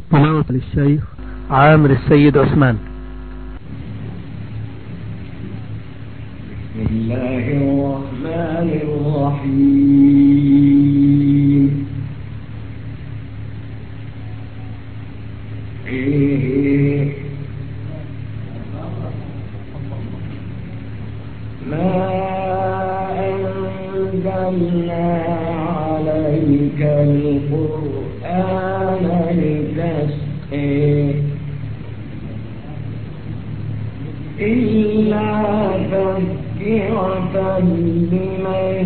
تلاوة للشيخ عامر السيد عثمان. بسم الله الرحمن الرحيم. ما أنزلنا عليك القرآن لتشقى إلا تذكرة لمن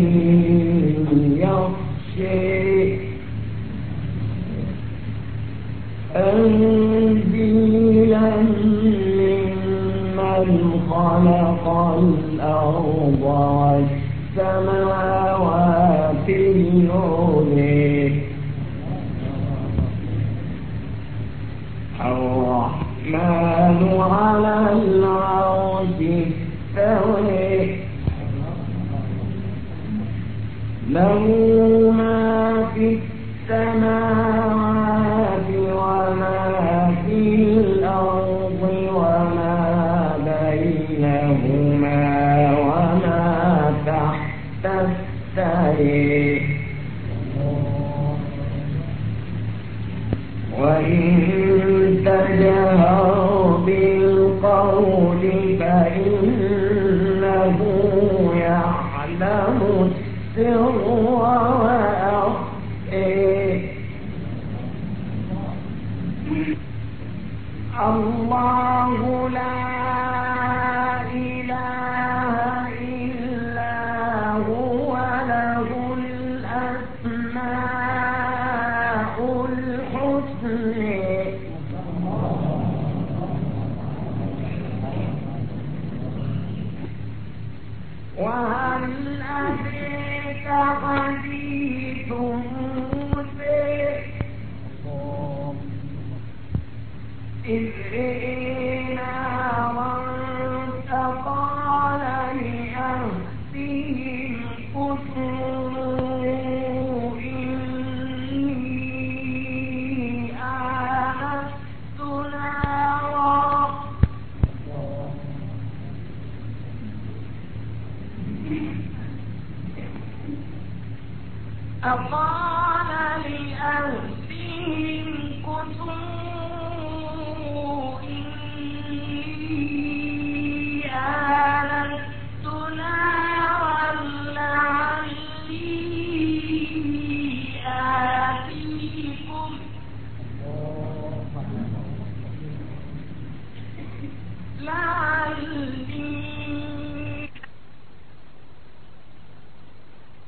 يخشى تنزيلا ممن خلق الأرض والسماوات العلى الرحمن على العرش استوى له ما في السماوات وما في الأرض وما بينهما وما تحت الثرى وإن تجهر بالقول فإنه يعلم السر وأخفى الله لا إله إلا هو له الأسماء الحسنى وهل أتيك حديث موسى إذ رأى نارا فقال لأهلهم كثوا إني آنست نارا فقال لأهلهم كثوا إني آنست نارا لعلي